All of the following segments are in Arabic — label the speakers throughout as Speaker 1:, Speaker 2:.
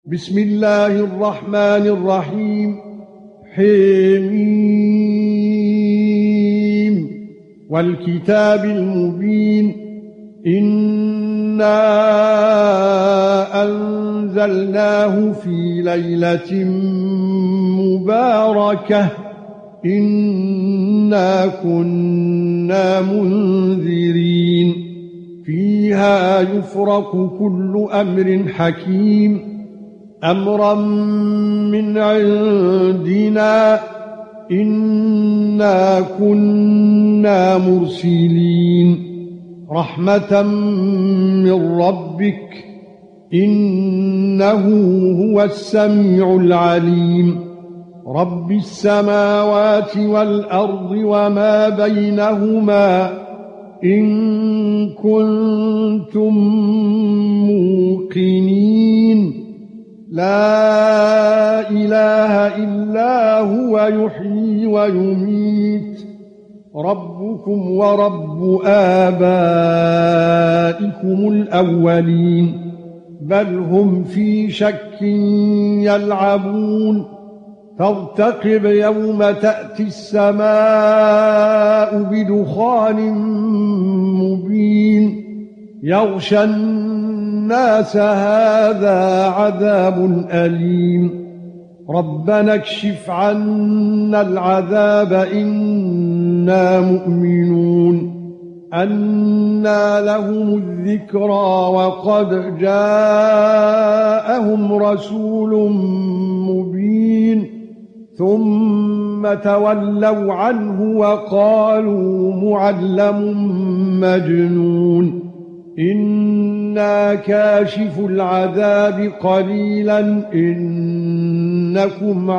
Speaker 1: بسم الله الرحمن الرحيم. حميم والكتاب المبين. إنا أنزلناه في ليلة مباركة إنا كنا منذرين فيها يفرق كل أمر حكيم أمرا من عندنا إنا كنا مرسلين رحمة من ربك إنه هو السميع العليم رب السماوات والأرض وما بينهما إن كنتم موقنين لا إله إلا هو يحيي ويميت ربكم ورب آبائكم الأولين بل هم في شك يلعبون فارتقب يوم تأتي السماء بدخان مبين يغشى الناس هذا عذاب أليم ربنا اكشف عنا العذاب إنا مؤمنون أنى لهم الذكرى وقد جاءهم رسول مبين ثم تولوا عنه وقالوا معلم مجنون إنا كاشف العذاب قليلا إنكم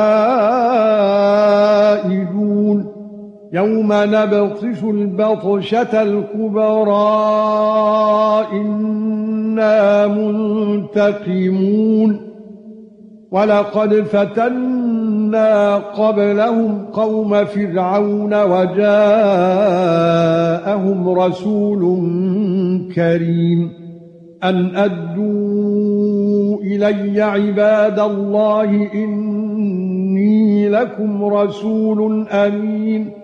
Speaker 1: عائدون يوم نبطش البطشة الكبرى إنا منتقمون ولقد فتنا قبلهم قوم فرعون وجاءهم رسول كريم أن أدوا إلي عباد الله إني لكم رسول أمين